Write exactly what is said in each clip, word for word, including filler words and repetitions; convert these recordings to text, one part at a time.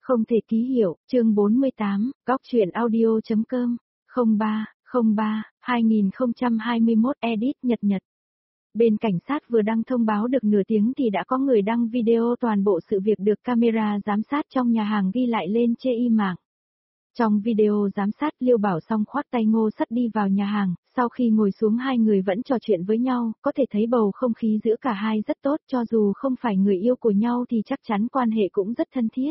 Không thể ký hiệu, chương bốn mươi tám, góc truyện audio.com, không ba, không ba, hai nghìn không trăm hai mươi mốt edit nhật nhật. Bên cảnh sát vừa đăng thông báo được nửa tiếng thì đã có người đăng video toàn bộ sự việc được camera giám sát trong nhà hàng ghi lại lên chê y mạng. Trong video giám sát, Liêu Bảo Song khoác tay Ngô Sắt đi vào nhà hàng, sau khi ngồi xuống hai người vẫn trò chuyện với nhau, có thể thấy bầu không khí giữa cả hai rất tốt, cho dù không phải người yêu của nhau thì chắc chắn quan hệ cũng rất thân thiết.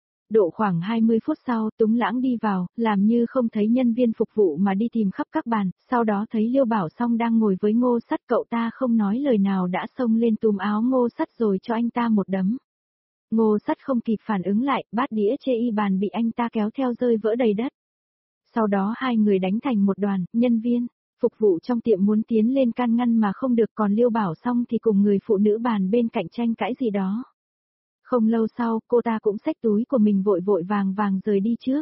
Độ khoảng hai mươi phút sau, Túng Lãng đi vào, làm như không thấy nhân viên phục vụ mà đi tìm khắp các bàn, sau đó thấy Liêu Bảo Song đang ngồi với Ngô Sắt, cậu ta không nói lời nào đã xông lên túm áo Ngô Sắt rồi cho anh ta một đấm. Ngô Sắt không kịp phản ứng lại, bát đĩa chê y bàn bị anh ta kéo theo rơi vỡ đầy đất. Sau đó hai người đánh thành một đoàn, nhân viên, phục vụ trong tiệm muốn tiến lên can ngăn mà không được, còn Liêu Bảo Song thì cùng người phụ nữ bàn bên cạnh tranh cãi gì đó. Không lâu sau, cô ta cũng xách túi của mình vội vội vàng vàng rời đi trước.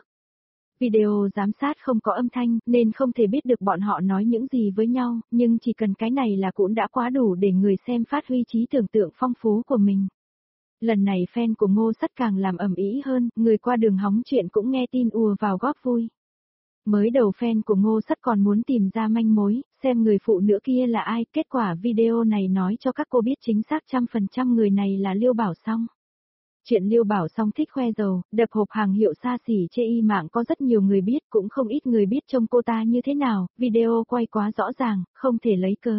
Video giám sát không có âm thanh, nên không thể biết được bọn họ nói những gì với nhau, nhưng chỉ cần cái này là cũng đã quá đủ để người xem phát huy trí tưởng tượng phong phú của mình. Lần này fan của Ngô Sắt càng làm ầm ĩ hơn, người qua đường hóng chuyện cũng nghe tin ùa vào góp vui. Mới đầu fan của Ngô Sắt còn muốn tìm ra manh mối, xem người phụ nữ kia là ai, kết quả video này nói cho các cô biết chính xác trăm phần trăm người này là Liêu Bảo Song. Chuyện Liêu Bảo Song thích khoe giàu, đập hộp hàng hiệu xa xỉ chê y mạng có rất nhiều người biết, cũng không ít người biết trông cô ta như thế nào, video quay quá rõ ràng, không thể lấy cớ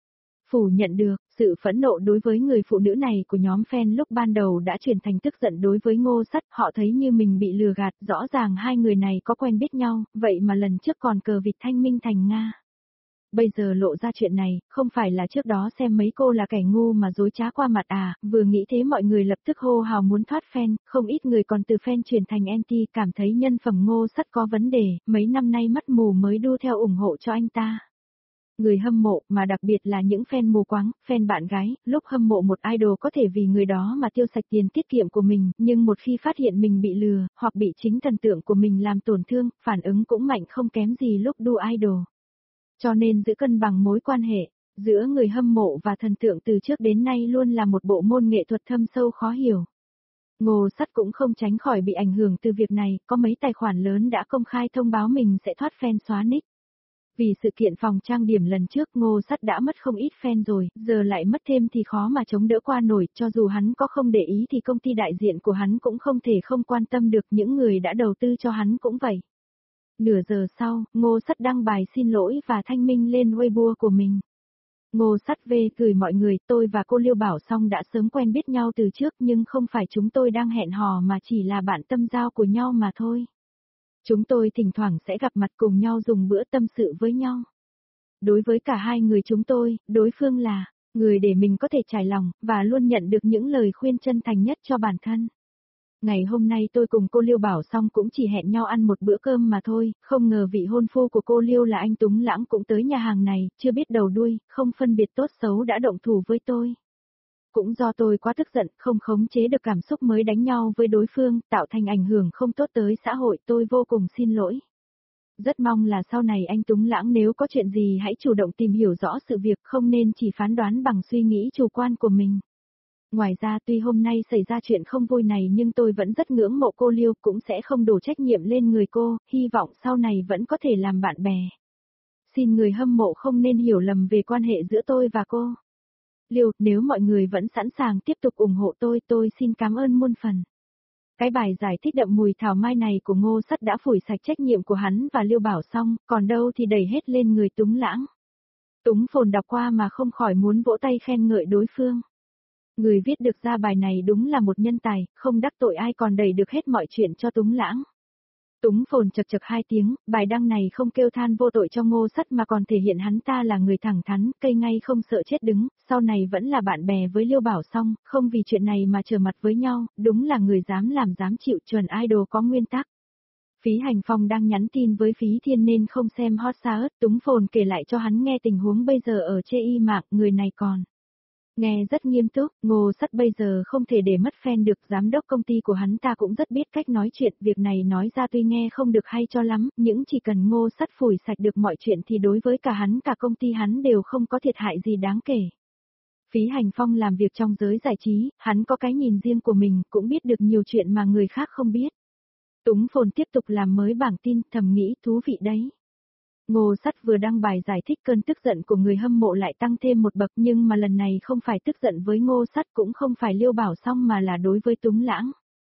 phủ nhận được. Sự phẫn nộ đối với người phụ nữ này của nhóm fan lúc ban đầu đã chuyển thành tức giận đối với Ngô Sắt, họ thấy như mình bị lừa gạt, rõ ràng hai người này có quen biết nhau, vậy mà lần trước còn cờ vịt thanh minh thành Nga. Bây giờ lộ ra chuyện này, không phải là trước đó xem mấy cô là kẻ ngu mà dối trá qua mặt à, vừa nghĩ thế mọi người lập tức hô hào muốn thoát fan, không ít người còn từ fan chuyển thành anti, cảm thấy nhân phẩm Ngô Sắt có vấn đề, mấy năm nay mắt mù mới đu theo ủng hộ cho anh ta. Người hâm mộ, mà đặc biệt là những fan mù quáng, fan bạn gái, lúc hâm mộ một idol có thể vì người đó mà tiêu sạch tiền tiết kiệm của mình, nhưng một khi phát hiện mình bị lừa, hoặc bị chính thần tượng của mình làm tổn thương, phản ứng cũng mạnh không kém gì lúc đu idol. Cho nên giữ cân bằng mối quan hệ giữa người hâm mộ và thần tượng từ trước đến nay luôn là một bộ môn nghệ thuật thâm sâu khó hiểu. Ngô Sắt cũng không tránh khỏi bị ảnh hưởng từ việc này, có mấy tài khoản lớn đã công khai thông báo mình sẽ thoát fan xóa nick. Vì sự kiện phòng trang điểm lần trước Ngô Sắt đã mất không ít fan rồi, giờ lại mất thêm thì khó mà chống đỡ qua nổi, cho dù hắn có không để ý thì công ty đại diện của hắn cũng không thể không quan tâm được, những người đã đầu tư cho hắn cũng vậy. Nửa giờ sau, Ngô Sắt đăng bài xin lỗi và thanh minh lên Weibo của mình. Ngô Sắt về gửi mọi người, tôi và cô Liêu Bảo Song đã sớm quen biết nhau từ trước nhưng không phải chúng tôi đang hẹn hò mà chỉ là bạn tâm giao của nhau mà thôi. Chúng tôi thỉnh thoảng sẽ gặp mặt cùng nhau dùng bữa tâm sự với nhau. Đối với cả hai người chúng tôi, đối phương là người để mình có thể trải lòng, và luôn nhận được những lời khuyên chân thành nhất cho bản thân. Ngày hôm nay tôi cùng cô Liêu Bảo Song cũng chỉ hẹn nhau ăn một bữa cơm mà thôi, không ngờ vị hôn phu của cô Liêu là anh Túng Lãng cũng tới nhà hàng này, chưa biết đầu đuôi, không phân biệt tốt xấu đã động thủ với tôi. Cũng do tôi quá tức giận, không khống chế được cảm xúc mới đánh nhau với đối phương, tạo thành ảnh hưởng không tốt tới xã hội, tôi vô cùng xin lỗi. Rất mong là sau này anh Túng Lãng nếu có chuyện gì hãy chủ động tìm hiểu rõ sự việc, không nên chỉ phán đoán bằng suy nghĩ chủ quan của mình. Ngoài ra tuy hôm nay xảy ra chuyện không vui này nhưng tôi vẫn rất ngưỡng mộ cô Liêu, cũng sẽ không đổ trách nhiệm lên người cô, hy vọng sau này vẫn có thể làm bạn bè. Xin người hâm mộ không nên hiểu lầm về quan hệ giữa tôi và cô Liêu, nếu mọi người vẫn sẵn sàng tiếp tục ủng hộ tôi, tôi xin cảm ơn muôn phần. Cái bài giải thích đậm mùi thảo mai này của Ngô Sắt đã phủi sạch trách nhiệm của hắn và Liêu Bảo Song, còn đâu thì đẩy hết lên người Túng Lãng. Túng Phồn đọc qua mà không khỏi muốn vỗ tay khen ngợi đối phương. Người viết được ra bài này đúng là một nhân tài, không đắc tội ai còn đẩy được hết mọi chuyện cho Túng Lãng. Túng Phồn chật chật hai tiếng, bài đăng này không kêu than vô tội cho Ngô Sắt mà còn thể hiện hắn ta là người thẳng thắn, cây ngay không sợ chết đứng, sau này vẫn là bạn bè với Liêu Bảo Song, không vì chuyện này mà trở mặt với nhau, đúng là người dám làm dám chịu, chuẩn idol có nguyên tắc. Phí Hành Phong đang nhắn tin với Phí Thiên nên không xem hot search, Túng Phồn kể lại cho hắn nghe tình huống bây giờ ở chê y mạng, người này còn nghe rất nghiêm túc. Ngô Sắt bây giờ không thể để mất fan được, giám đốc công ty của hắn ta cũng rất biết cách nói chuyện, việc này nói ra tuy nghe không được hay cho lắm, nhưng chỉ cần Ngô Sắt phủi sạch được mọi chuyện thì đối với cả hắn cả công ty hắn đều không có thiệt hại gì đáng kể. Phí Hành Phong làm việc trong giới giải trí, hắn có cái nhìn riêng của mình, cũng biết được nhiều chuyện mà người khác không biết. Túng Phồn tiếp tục làm mới bảng tin, thầm nghĩ thú vị đấy. Ngô Sắt vừa đăng bài giải thích cơn tức giận của người hâm mộ lại tăng thêm một bậc, nhưng mà lần này không phải tức giận với Ngô Sắt, cũng không phải Liêu Bảo Song mà là đối với Túng Lãng.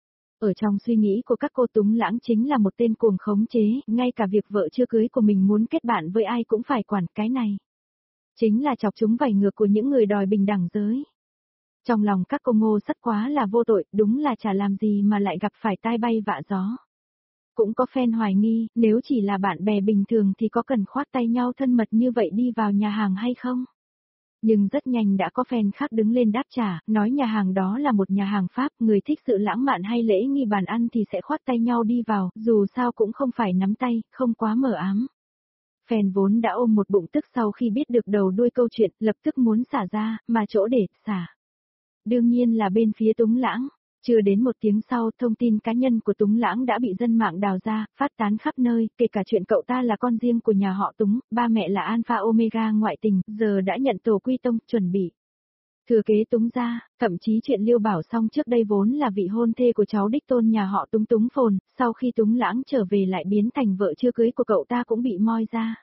Ở trong suy nghĩ của các cô, Túng Lãng chính là một tên cuồng khống chế, ngay cả việc vợ chưa cưới của mình muốn kết bạn với ai cũng phải quản, cái này chính là chọc chúng vảy ngược của những người đòi bình đẳng giới. Trong lòng các cô Ngô Sắt quá là vô tội, đúng là chả làm gì mà lại gặp phải tai bay vạ gió. Cũng có fan hoài nghi, nếu chỉ là bạn bè bình thường thì có cần khoác tay nhau thân mật như vậy đi vào nhà hàng hay không? Nhưng rất nhanh đã có fan khác đứng lên đáp trả, nói nhà hàng đó là một nhà hàng Pháp, người thích sự lãng mạn hay lễ nghi bàn ăn thì sẽ khoác tay nhau đi vào, dù sao cũng không phải nắm tay, không quá mờ ám. Fan vốn đã ôm một bụng tức sau khi biết được đầu đuôi câu chuyện, lập tức muốn xả ra, mà chỗ để xả đương nhiên là bên phía Túng Lãng. Chưa đến một tiếng sau, thông tin cá nhân của Túng Lãng đã bị dân mạng đào ra, phát tán khắp nơi, kể cả chuyện cậu ta là con riêng của nhà họ Túng, ba mẹ là Alpha Omega ngoại tình, giờ đã nhận tổ quy tông, chuẩn bị thừa kế Túng gia, thậm chí chuyện Liêu Bảo Song trước đây vốn là vị hôn thê của cháu đích tôn nhà họ Túng Túng Phồn, sau khi Túng Lãng trở về lại biến thành vợ chưa cưới của cậu ta cũng bị moi ra.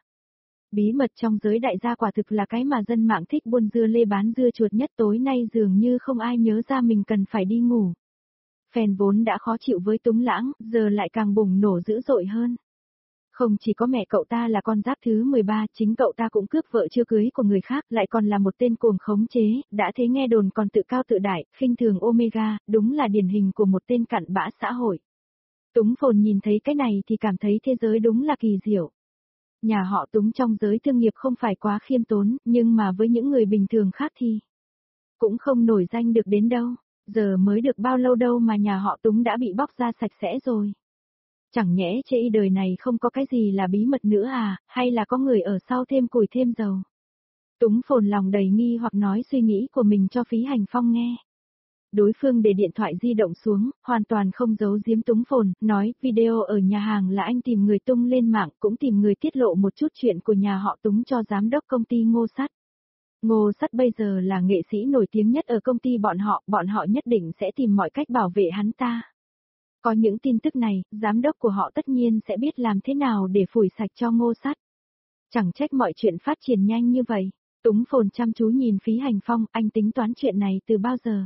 Bí mật trong giới đại gia quả thực là cái mà dân mạng thích buôn dưa lê bán dưa chuột nhất, tối nay dường như không ai nhớ ra mình cần phải đi ngủ. Fan vốn đã khó chịu với Túng Lãng, giờ lại càng bùng nổ dữ dội hơn. Không chỉ có mẹ cậu ta là con giáp thứ mười ba, chính cậu ta cũng cướp vợ chưa cưới của người khác, lại còn là một tên cuồng khống chế, đã thế nghe đồn còn tự cao tự đại, khinh thường Omega, đúng là điển hình của một tên cặn bã xã hội. Túng Phồn nhìn thấy cái này thì cảm thấy thế giới đúng là kỳ diệu. Nhà họ Túng trong giới thương nghiệp không phải quá khiêm tốn, nhưng mà với những người bình thường khác thì cũng không nổi danh được đến đâu. Giờ mới được bao lâu đâu mà nhà họ Túng đã bị bóc ra sạch sẽ rồi. Chẳng nhẽ chê y đời này không có cái gì là bí mật nữa à, hay là có người ở sau thêm củi thêm dầu. Túng Phồn lòng đầy nghi hoặc nói suy nghĩ của mình cho Phí Hành Phong nghe. Đối phương để điện thoại di động xuống, hoàn toàn không giấu giếm Túng Phồn, nói video ở nhà hàng là anh tìm người tung lên mạng, cũng tìm người tiết lộ một chút chuyện của nhà họ Túng cho giám đốc công ty Ngô Sắt. Ngô Sắt bây giờ là nghệ sĩ nổi tiếng nhất ở công ty bọn họ, bọn họ nhất định sẽ tìm mọi cách bảo vệ hắn ta. Có những tin tức này, giám đốc của họ tất nhiên sẽ biết làm thế nào để phủi sạch cho Ngô Sắt. Chẳng trách mọi chuyện phát triển nhanh như vậy. Túng Phồn chăm chú nhìn Phí Hành Phong, anh tính toán chuyện này từ bao giờ?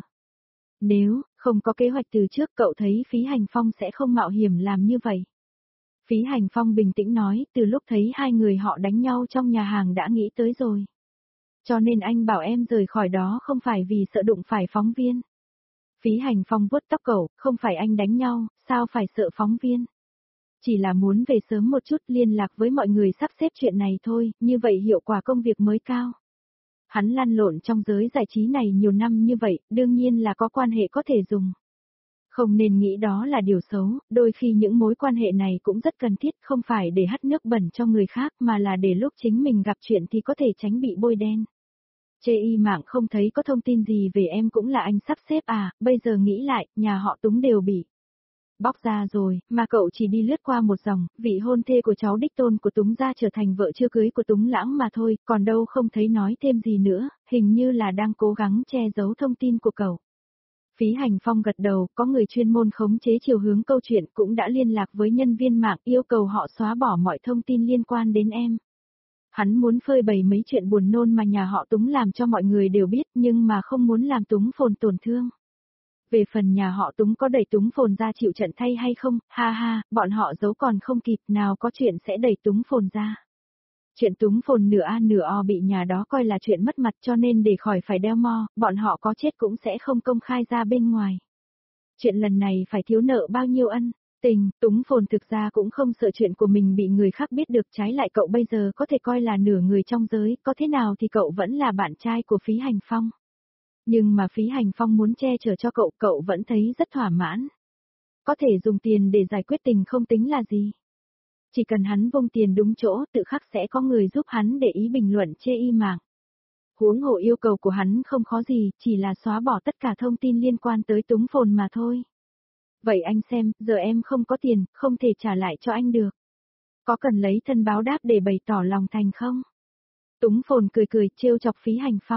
Nếu không có kế hoạch từ trước, cậu thấy Phí Hành Phong sẽ không mạo hiểm làm như vậy. Phí Hành Phong bình tĩnh nói, từ lúc thấy hai người họ đánh nhau trong nhà hàng đã nghĩ tới rồi. Cho nên anh bảo em rời khỏi đó không phải vì sợ đụng phải phóng viên. Phí Hành Phong vuốt tóc cậu, không phải anh đánh nhau, sao phải sợ phóng viên. Chỉ là muốn về sớm một chút liên lạc với mọi người sắp xếp chuyện này thôi, như vậy hiệu quả công việc mới cao. Hắn lăn lộn trong giới giải trí này nhiều năm như vậy, đương nhiên là có quan hệ có thể dùng. Không nên nghĩ đó là điều xấu, đôi khi những mối quan hệ này cũng rất cần thiết, không phải để hắt nước bẩn cho người khác mà là để lúc chính mình gặp chuyện thì có thể tránh bị bôi đen. Chê y mạng không thấy có thông tin gì về em cũng là anh sắp xếp à, bây giờ nghĩ lại, nhà họ Túng đều bị bóc ra rồi, mà cậu chỉ đi lướt qua một dòng, vị hôn thê của cháu đích tôn của Túng gia trở thành vợ chưa cưới của Túng Lãng mà thôi, còn đâu không thấy nói thêm gì nữa, hình như là đang cố gắng che giấu thông tin của cậu. Phí Hành Phong gật đầu, có người chuyên môn khống chế chiều hướng câu chuyện cũng đã liên lạc với nhân viên mạng yêu cầu họ xóa bỏ mọi thông tin liên quan đến em. Hắn muốn phơi bày mấy chuyện buồn nôn mà nhà họ Túng làm cho mọi người đều biết nhưng mà không muốn làm Túng Phồn tổn thương. Về phần nhà họ Túng có đẩy Túng Phồn ra chịu trận thay hay không, ha ha, bọn họ giấu còn không kịp, nào có chuyện sẽ đẩy Túng Phồn ra. Chuyện Túng Phồn nửa a nửa o bị nhà đó coi là chuyện mất mặt cho nên để khỏi phải đeo mo, bọn họ có chết cũng sẽ không công khai ra bên ngoài. Chuyện lần này phải thiếu nợ bao nhiêu ân tình, Túng Phồn thực ra cũng không sợ chuyện của mình bị người khác biết được, trái lại cậu bây giờ có thể coi là nửa người trong giới, có thế nào thì cậu vẫn là bạn trai của Phí Hành Phong. Nhưng mà Phí Hành Phong muốn che chở cho cậu, cậu vẫn thấy rất thỏa mãn. Có thể dùng tiền để giải quyết tình không tính là gì. Chỉ cần hắn vung tiền đúng chỗ, tự khắc sẽ có người giúp hắn để ý bình luận chê y mạng. Huống hồ yêu cầu của hắn không khó gì, chỉ là xóa bỏ tất cả thông tin liên quan tới Túng Phồn mà thôi. Vậy anh xem, giờ em không có tiền, không thể trả lại cho anh được. Có cần lấy thân báo đáp để bày tỏ lòng thành không? Túng Phồn cười cười trêu chọc Phí Hành Phong.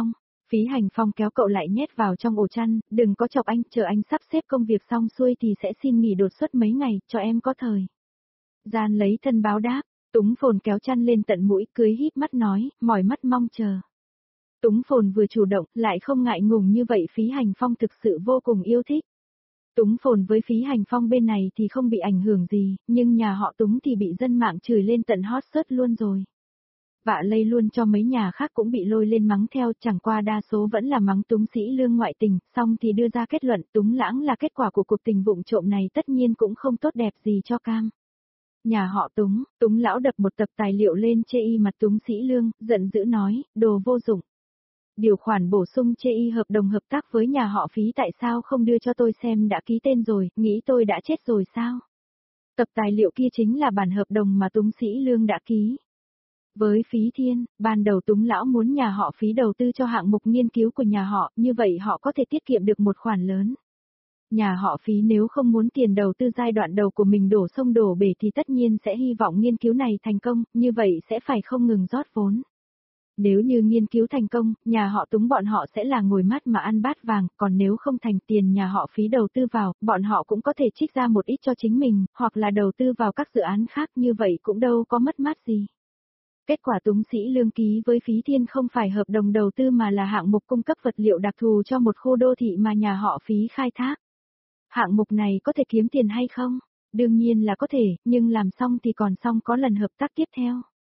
Phí Hành Phong kéo cậu lại nhét vào trong ổ chăn, đừng có chọc anh, chờ anh sắp xếp công việc xong xuôi thì sẽ xin nghỉ đột xuất mấy ngày, cho em có thời. Gian lấy thân báo đáp, Túng Phồn kéo chăn lên tận mũi, cưới híp mắt nói, mỏi mắt mong chờ. Túng Phồn vừa chủ động, lại không ngại ngùng như vậy Phí Hành Phong thực sự vô cùng yêu thích. Túng Phồn với Phí Hành Phong bên này thì không bị ảnh hưởng gì, nhưng nhà họ Túng thì bị dân mạng chửi lên tận hot search luôn rồi. Vạ lây luôn cho mấy nhà khác cũng bị lôi lên mắng theo, chẳng qua đa số vẫn là mắng Túng Sĩ Lương ngoại tình, xong thì đưa ra kết luận Túng Lãng là kết quả của cuộc tình vụng trộm này tất nhiên cũng không tốt đẹp gì cho Cam. Nhà họ Túng, Túng lão đập một tập tài liệu lên chê y mặt Túng Sĩ Lương, giận dữ nói, đồ vô dụng. Điều khoản bổ sung chê y hợp đồng hợp tác với nhà họ Phí tại sao không đưa cho tôi xem đã ký tên rồi, nghĩ tôi đã chết rồi sao? Tập tài liệu kia chính là bản hợp đồng mà Túng Sĩ Lương đã ký. Với Phí Thiên, ban đầu Túng lão muốn nhà họ Phí đầu tư cho hạng mục nghiên cứu của nhà họ, như vậy họ có thể tiết kiệm được một khoản lớn. Nhà họ Phí nếu không muốn tiền đầu tư giai đoạn đầu của mình đổ sông đổ bể thì tất nhiên sẽ hy vọng nghiên cứu này thành công, như vậy sẽ phải không ngừng rót vốn. Nếu như nghiên cứu thành công, nhà họ Túng bọn họ sẽ là ngồi mát mà ăn bát vàng, còn nếu không thành tiền nhà họ Phí đầu tư vào, bọn họ cũng có thể trích ra một ít cho chính mình, hoặc là đầu tư vào các dự án khác, như vậy cũng đâu có mất mát gì. Kết quả Túng Sĩ Lương ký với Phí Thiên không phải hợp đồng đầu tư mà là hạng mục cung cấp vật liệu đặc thù cho một khu đô thị mà nhà họ Phí khai thác. Hạng mục này có thể kiếm tiền hay không? Đương nhiên là có thể, nhưng làm xong thì còn xong có lần hợp tác tiếp theo.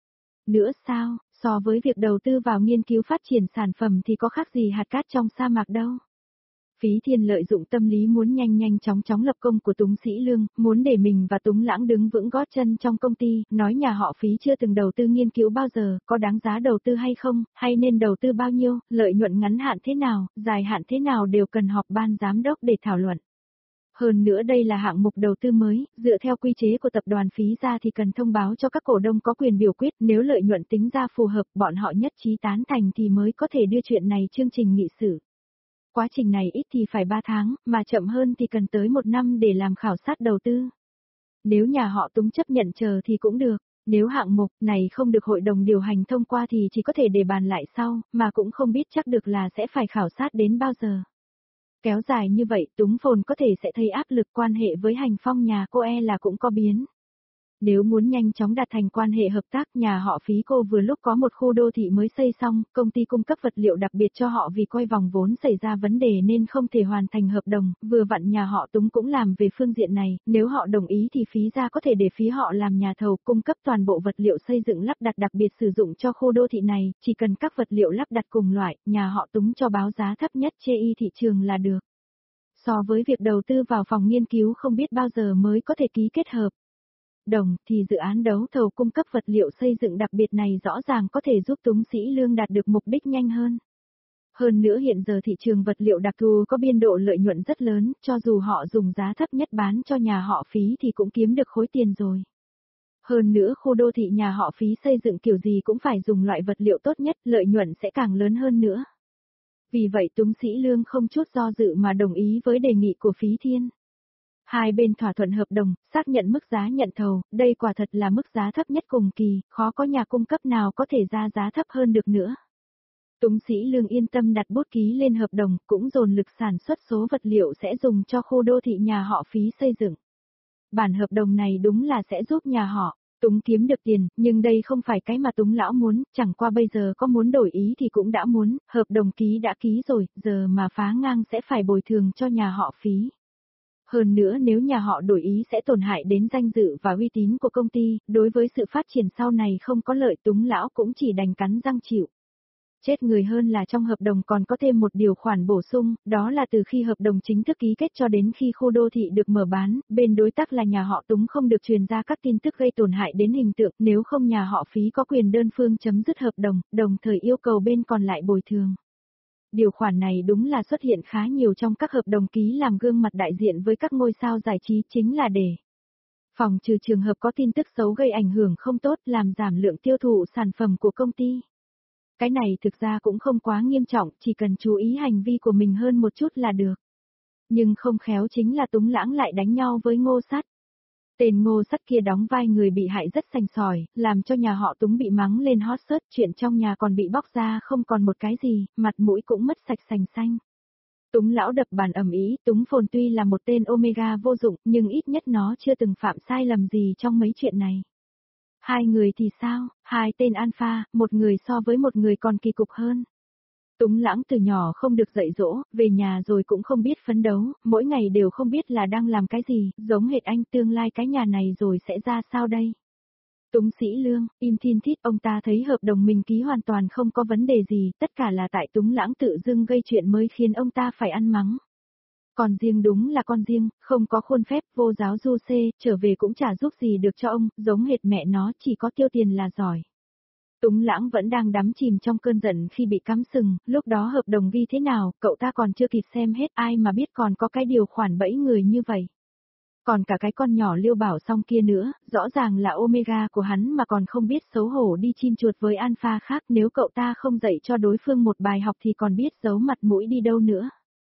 Nữa sao, so với việc đầu tư vào nghiên cứu phát triển sản phẩm thì có khác gì hạt cát trong sa mạc đâu. Phí Thiên lợi dụng tâm lý muốn nhanh nhanh chóng chóng lập công của Túng Sĩ Lương, muốn để mình và Túng Lãng đứng vững gót chân trong công ty, nói nhà họ Phí chưa từng đầu tư nghiên cứu bao giờ, có đáng giá đầu tư hay không, hay nên đầu tư bao nhiêu, lợi nhuận ngắn hạn thế nào, dài hạn thế nào đều cần họp ban giám đốc để thảo luận. Hơn nữa đây là hạng mục đầu tư mới, dựa theo quy chế của tập đoàn Phí ra thì cần thông báo cho các cổ đông có quyền biểu quyết, nếu lợi nhuận tính ra phù hợp, bọn họ nhất trí tán thành thì mới có thể đưa chuyện này chương trình nghị sự. Quá trình này ít thì phải ba tháng, mà chậm hơn thì cần tới một năm để làm khảo sát đầu tư. Nếu nhà họ Túng chấp nhận chờ thì cũng được, nếu hạng mục này không được hội đồng điều hành thông qua thì chỉ có thể để bàn lại sau, mà cũng không biết chắc được là sẽ phải khảo sát đến bao giờ. Kéo dài như vậy Túng Phồn có thể sẽ thấy áp lực quan hệ với Hành Phong nhà cô e là cũng có biến. Nếu muốn nhanh chóng đạt thành quan hệ hợp tác nhà họ Phí cô vừa lúc có một khu đô thị mới xây xong, công ty cung cấp vật liệu đặc biệt cho họ vì quay vòng vốn xảy ra vấn đề nên không thể hoàn thành hợp đồng, vừa vặn nhà họ Túng cũng làm về phương diện này, nếu họ đồng ý thì Phí ra có thể để Phí họ làm nhà thầu cung cấp toàn bộ vật liệu xây dựng lắp đặt đặc biệt sử dụng cho khu đô thị này, chỉ cần các vật liệu lắp đặt cùng loại, nhà họ Túng cho báo giá thấp nhất chê y thị trường là được. So với việc đầu tư vào phòng nghiên cứu không biết bao giờ mới có thể ký kết hợp đồng thì dự án đấu thầu cung cấp vật liệu xây dựng đặc biệt này rõ ràng có thể giúp Túng Sĩ Lương đạt được mục đích nhanh hơn. Hơn nữa hiện giờ thị trường vật liệu đặc thù có biên độ lợi nhuận rất lớn, cho dù họ dùng giá thấp nhất bán cho nhà họ Phí thì cũng kiếm được khối tiền rồi. Hơn nữa khu đô thị nhà họ Phí xây dựng kiểu gì cũng phải dùng loại vật liệu tốt nhất, lợi nhuận sẽ càng lớn hơn nữa. Vì vậy Túng Sĩ Lương không chút do dự mà đồng ý với đề nghị của Phí Thiên. Hai bên thỏa thuận hợp đồng, xác nhận mức giá nhận thầu, đây quả thật là mức giá thấp nhất cùng kỳ, khó có nhà cung cấp nào có thể ra giá thấp hơn được nữa. Túng Sĩ Lương yên tâm đặt bút ký lên hợp đồng, cũng dồn lực sản xuất số vật liệu sẽ dùng cho khu đô thị nhà họ Phí xây dựng. Bản hợp đồng này đúng là sẽ giúp nhà họ Túng kiếm được tiền, nhưng đây không phải cái mà Túng lão muốn, chẳng qua bây giờ có muốn đổi ý thì cũng đã muốn, hợp đồng ký đã ký rồi, giờ mà phá ngang sẽ phải bồi thường cho nhà họ Phí. Hơn nữa nếu nhà họ đổi ý sẽ tổn hại đến danh dự và uy tín của công ty, đối với sự phát triển sau này không có lợi Túng lão cũng chỉ đành cắn răng chịu. Chết người hơn là trong hợp đồng còn có thêm một điều khoản bổ sung, đó là từ khi hợp đồng chính thức ký kết cho đến khi khu đô thị được mở bán, bên đối tác là nhà họ Túng không được truyền ra các tin tức gây tổn hại đến hình tượng, nếu không nhà họ Phí có quyền đơn phương chấm dứt hợp đồng, đồng thời yêu cầu bên còn lại bồi thường. Điều khoản này đúng là xuất hiện khá nhiều trong các hợp đồng ký làm gương mặt đại diện với các ngôi sao giải trí chính là để phòng trừ trường hợp có tin tức xấu gây ảnh hưởng không tốt làm giảm lượng tiêu thụ sản phẩm của công ty. Cái này thực ra cũng không quá nghiêm trọng, chỉ cần chú ý hành vi của mình hơn một chút là được. Nhưng không khéo chính là Túng Lãng lại đánh nhau với Ngô Sắt. Tên Ngô Sắt kia đóng vai người bị hại rất sành sỏi, làm cho nhà họ Túng bị mắng lên hot search, chuyện trong nhà còn bị bóc ra không còn một cái gì, mặt mũi cũng mất sạch sành xanh. Túng lão đập bàn ầm ĩ, Túng Phồn tuy là một tên Omega vô dụng, nhưng ít nhất nó chưa từng phạm sai lầm gì trong mấy chuyện này. Hai người thì sao, hai tên alpha, một người so với một người còn kỳ cục hơn. Túng Lãng từ nhỏ không được dạy dỗ, về nhà rồi cũng không biết phấn đấu, mỗi ngày đều không biết là đang làm cái gì, giống hệt anh tương lai cái nhà này rồi sẽ ra sao đây. Túng Sĩ Lương, im thiên thít, ông ta thấy hợp đồng mình ký hoàn toàn không có vấn đề gì, tất cả là tại Túng Lãng tự dưng gây chuyện mới khiến ông ta phải ăn mắng. Còn riêng đúng là con riêng, không có khuôn phép, vô giáo du xê, trở về cũng chả giúp gì được cho ông, giống hệt mẹ nó chỉ có tiêu tiền là giỏi. Túng Lãng vẫn đang đắm chìm trong cơn giận khi bị cắm sừng, lúc đó hợp đồng ghi thế nào, cậu ta còn chưa kịp xem hết, ai mà biết còn có cái điều khoản bẫy người như vậy. Còn cả cái con nhỏ Liêu Bảo Song kia nữa, rõ ràng là Omega của hắn mà còn không biết xấu hổ đi chim chuột với alpha khác, nếu cậu ta không dạy cho đối phương một bài học thì còn biết giấu mặt mũi đi đâu nữa.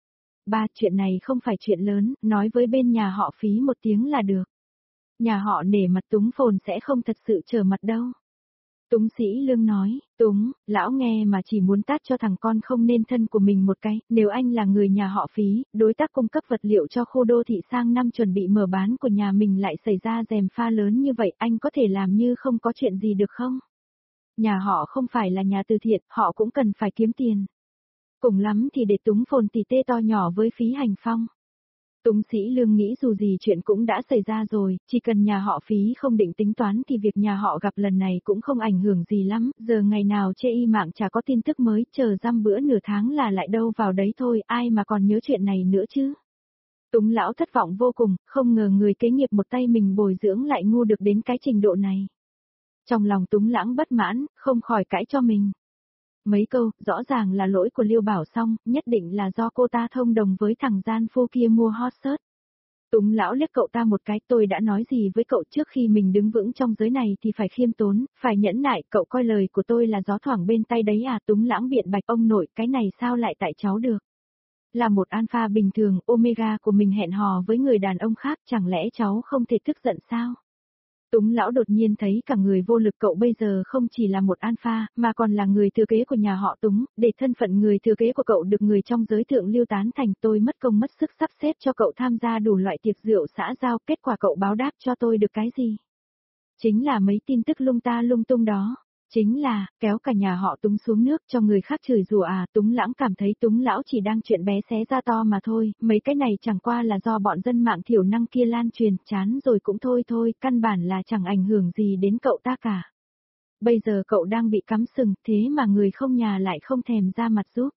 Ba, chuyện này không phải chuyện lớn, nói với bên nhà họ Phí một tiếng là được. Nhà họ nể mặt Túng Phồn sẽ không thật sự trở mặt đâu. Túng Sĩ Lương nói, Túng, lão nghe mà chỉ muốn tát cho thằng con không nên thân của mình một cái, nếu anh là người nhà họ Phí, đối tác cung cấp vật liệu cho khu đô thị sang năm chuẩn bị mở bán của nhà mình lại xảy ra gièm pha lớn như vậy, anh có thể làm như không có chuyện gì được không? Nhà họ không phải là nhà từ thiện, họ cũng cần phải kiếm tiền. Cùng lắm thì để Túng Phồn tỉ tê to nhỏ với Phí Hành Phong. Túng Sĩ Lương nghĩ dù gì chuyện cũng đã xảy ra rồi, chỉ cần nhà họ Phí không định tính toán thì việc nhà họ gặp lần này cũng không ảnh hưởng gì lắm, giờ ngày nào chê y mạng chả có tin tức mới, chờ dăm bữa nửa tháng là lại đâu vào đấy thôi, ai mà còn nhớ chuyện này nữa chứ. Túng lão thất vọng vô cùng, không ngờ người kế nghiệp một tay mình bồi dưỡng lại ngu được đến cái trình độ này. Trong lòng Túng Lãng bất mãn, không khỏi cãi cho mình. Mấy câu, rõ ràng là lỗi của Liêu Bảo Song, nhất định là do cô ta thông đồng với thằng gian phu kia mua hot search. Túng lão liếc cậu ta một cái, tôi đã nói gì với cậu trước khi mình đứng vững trong giới này thì phải khiêm tốn, phải nhẫn nại, cậu coi lời của tôi là gió thoảng bên tay đấy à. Túng Lãng biện bạch, ông nội, cái này sao lại tại cháu được. Là một alpha bình thường, Omega của mình hẹn hò với người đàn ông khác, chẳng lẽ cháu không thể tức giận sao? Túng lão đột nhiên thấy cả người vô lực, cậu bây giờ không chỉ là một alpha, mà còn là người thừa kế của nhà họ Túng, để thân phận người thừa kế của cậu được người trong giới thượng lưu tán thành, tôi mất công mất sức sắp xếp cho cậu tham gia đủ loại tiệc rượu xã giao, kết quả cậu báo đáp cho tôi được cái gì? Chính là mấy tin tức lung ta lung tung đó. Chính là, kéo cả nhà họ Túng xuống nước cho người khác chửi rủa à. Túng Lãng cảm thấy Túng lão chỉ đang chuyện bé xé ra to mà thôi, mấy cái này chẳng qua là do bọn dân mạng thiểu năng kia lan truyền, chán rồi cũng thôi thôi, căn bản là chẳng ảnh hưởng gì đến cậu ta cả. Bây giờ cậu đang bị cắm sừng, thế mà người không nhà lại không thèm ra mặt giúp.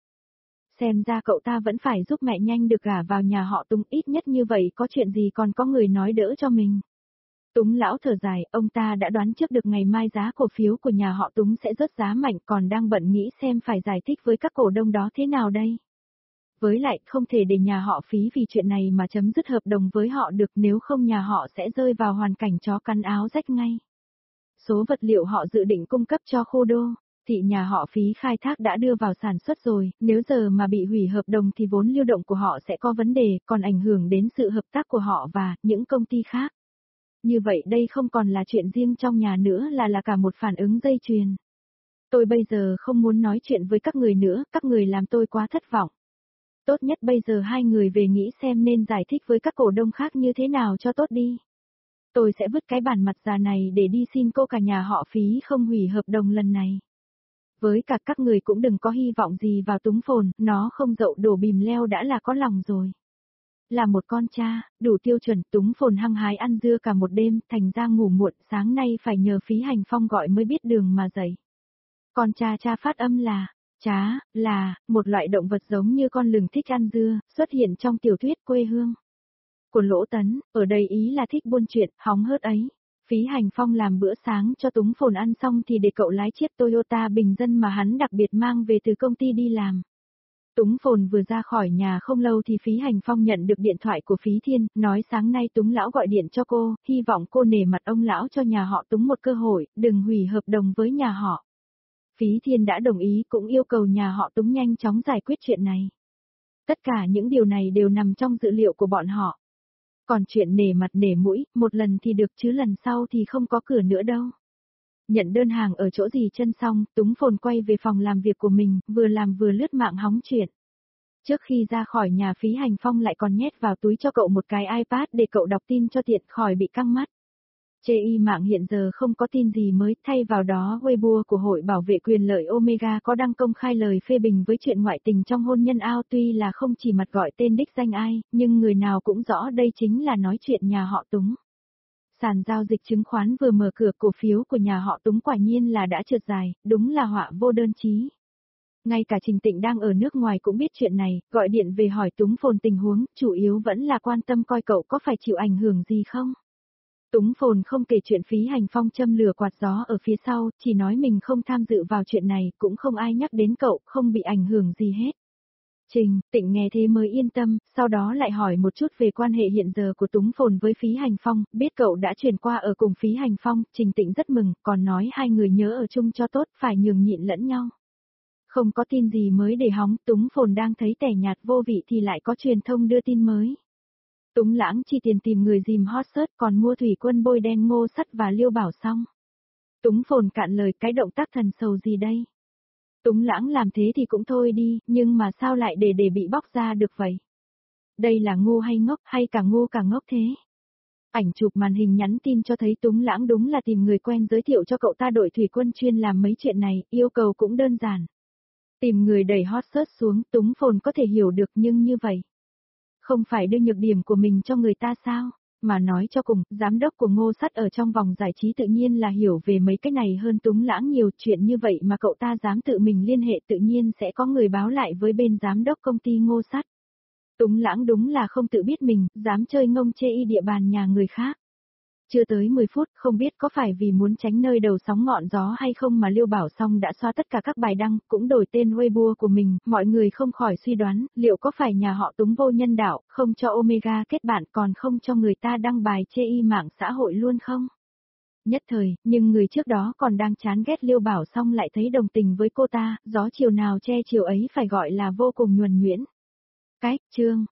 Xem ra cậu ta vẫn phải giúp mẹ nhanh được gả vào nhà họ Túng, ít nhất như vậy có chuyện gì còn có người nói đỡ cho mình. Túng lão thở dài, ông ta đã đoán trước được ngày mai giá cổ phiếu của nhà họ Túng sẽ rớt giá mạnh, còn đang bận nghĩ xem phải giải thích với các cổ đông đó thế nào đây. Với lại, không thể để nhà họ Phí vì chuyện này mà chấm dứt hợp đồng với họ được, nếu không nhà họ sẽ rơi vào hoàn cảnh chó cắn áo rách ngay. Số vật liệu họ dự định cung cấp cho khu đô, thì nhà họ Phí khai thác đã đưa vào sản xuất rồi, nếu giờ mà bị hủy hợp đồng thì vốn lưu động của họ sẽ có vấn đề, còn ảnh hưởng đến sự hợp tác của họ và những công ty khác. Như vậy đây không còn là chuyện riêng trong nhà nữa là là cả một phản ứng dây chuyền. Tôi bây giờ không muốn nói chuyện với các người nữa, các người làm tôi quá thất vọng. Tốt nhất bây giờ hai người về nghĩ xem nên giải thích với các cổ đông khác như thế nào cho tốt đi. Tôi sẽ vứt cái bản mặt già này để đi xin cô cả nhà họ Phí không hủy hợp đồng lần này. Với cả các người cũng đừng có hy vọng gì vào Túng Phồn, nó không dậu đổ bìm leo đã là có lòng rồi. Là một con cha, đủ tiêu chuẩn, Túng Phồn hăng hái ăn dưa cả một đêm, thành ra ngủ muộn, sáng nay phải nhờ Phí Hành Phong gọi mới biết đường mà dậy. Con cha cha phát âm là, chá, là, một loại động vật giống như con lừng thích ăn dưa, xuất hiện trong tiểu thuyết quê hương của Lỗ Tấn, ở đây ý là thích buôn chuyện, hóng hớt ấy. Phí Hành Phong làm bữa sáng cho Túng Phồn ăn xong thì để cậu lái chiếc Toyota bình dân mà hắn đặc biệt mang về từ công ty đi làm. Túng Phồn vừa ra khỏi nhà không lâu thì Phí Hành Phong nhận được điện thoại của Phí Thiên, nói sáng nay Túng lão gọi điện cho cô, hy vọng cô nể mặt ông lão cho nhà họ Túng một cơ hội, đừng hủy hợp đồng với nhà họ. Phí Thiên đã đồng ý, cũng yêu cầu nhà họ Túng nhanh chóng giải quyết chuyện này. Tất cả những điều này đều nằm trong dữ liệu của bọn họ. Còn chuyện nể mặt nể mũi, một lần thì được chứ lần sau thì không có cửa nữa đâu. Nhận đơn hàng ở chỗ gì chân xong, Túng Phồn quay về phòng làm việc của mình, vừa làm vừa lướt mạng hóng chuyện. Trước khi ra khỏi nhà Phí Hành Phong lại còn nhét vào túi cho cậu một cái iPad để cậu đọc tin cho tiện khỏi bị căng mắt. Chê y mạng hiện giờ không có tin gì mới, thay vào đó Weibo của Hội Bảo vệ quyền lợi Omega có đăng công khai lời phê bình với chuyện ngoại tình trong hôn nhân ao, tuy là không chỉ mặt gọi tên đích danh ai, nhưng người nào cũng rõ đây chính là nói chuyện nhà họ Túng. Sàn giao dịch chứng khoán vừa mở cửa, cổ phiếu của nhà họ Túng quả nhiên là đã trượt dài, đúng là họa vô đơn chí. Ngay cả Trình Tịnh đang ở nước ngoài cũng biết chuyện này, gọi điện về hỏi Túng Phồn tình huống, chủ yếu vẫn là quan tâm coi cậu có phải chịu ảnh hưởng gì không. Túng Phồn không kể chuyện Phí Hành Phong châm lửa quạt gió ở phía sau, chỉ nói mình không tham dự vào chuyện này, cũng không ai nhắc đến cậu, không bị ảnh hưởng gì hết. Trình Tịnh nghe thế mới yên tâm, sau đó lại hỏi một chút về quan hệ hiện giờ của Túng Phồn với Phí Hành Phong, biết cậu đã chuyển qua ở cùng Phí Hành Phong, Trình Tịnh rất mừng, còn nói hai người nhớ ở chung cho tốt, phải nhường nhịn lẫn nhau. Không có tin gì mới để hóng, Túng Phồn đang thấy tẻ nhạt vô vị thì lại có truyền thông đưa tin mới. Túng Lãng chi tiền tìm người dìm hot search còn mua thủy quân bôi đen Ngô Sắt và Liêu Bảo xong. Túng Phồn cạn lời, cái động tác thần sầu gì đây? Túng Lãng làm thế thì cũng thôi đi, nhưng mà sao lại để để bị bóc ra được vậy? Đây là ngu hay ngốc, hay cả ngu cả ngốc thế? Ảnh chụp màn hình nhắn tin cho thấy Túng Lãng đúng là tìm người quen giới thiệu cho cậu ta đội thủy quân chuyên làm mấy chuyện này, yêu cầu cũng đơn giản. Tìm người đẩy hot search xuống, Túng Phồn có thể hiểu được, nhưng như vậy. Không phải đưa nhược điểm của mình cho người ta sao? Mà nói cho cùng, giám đốc của Ngô Sắt ở trong vòng giải trí tự nhiên là hiểu về mấy cái này hơn Túng Lãng nhiều, chuyện như vậy mà cậu ta dám tự mình liên hệ, tự nhiên sẽ có người báo lại với bên giám đốc công ty Ngô Sắt. Túng Lãng đúng là không tự biết mình, dám chơi ngông chê y địa bàn nhà người khác. Chưa tới mười phút, không biết có phải vì muốn tránh nơi đầu sóng ngọn gió hay không mà Liêu Bảo Song đã xóa tất cả các bài đăng, cũng đổi tên Weibo của mình, mọi người không khỏi suy đoán, liệu có phải nhà họ Túng vô nhân đạo, không cho Omega kết bạn còn không cho người ta đăng bài chê y mạng xã hội luôn không? Nhất thời, nhưng người trước đó còn đang chán ghét Liêu Bảo Song lại thấy đồng tình với cô ta, gió chiều nào che chiều ấy phải gọi là vô cùng nhuần nhuyễn. Cái, chương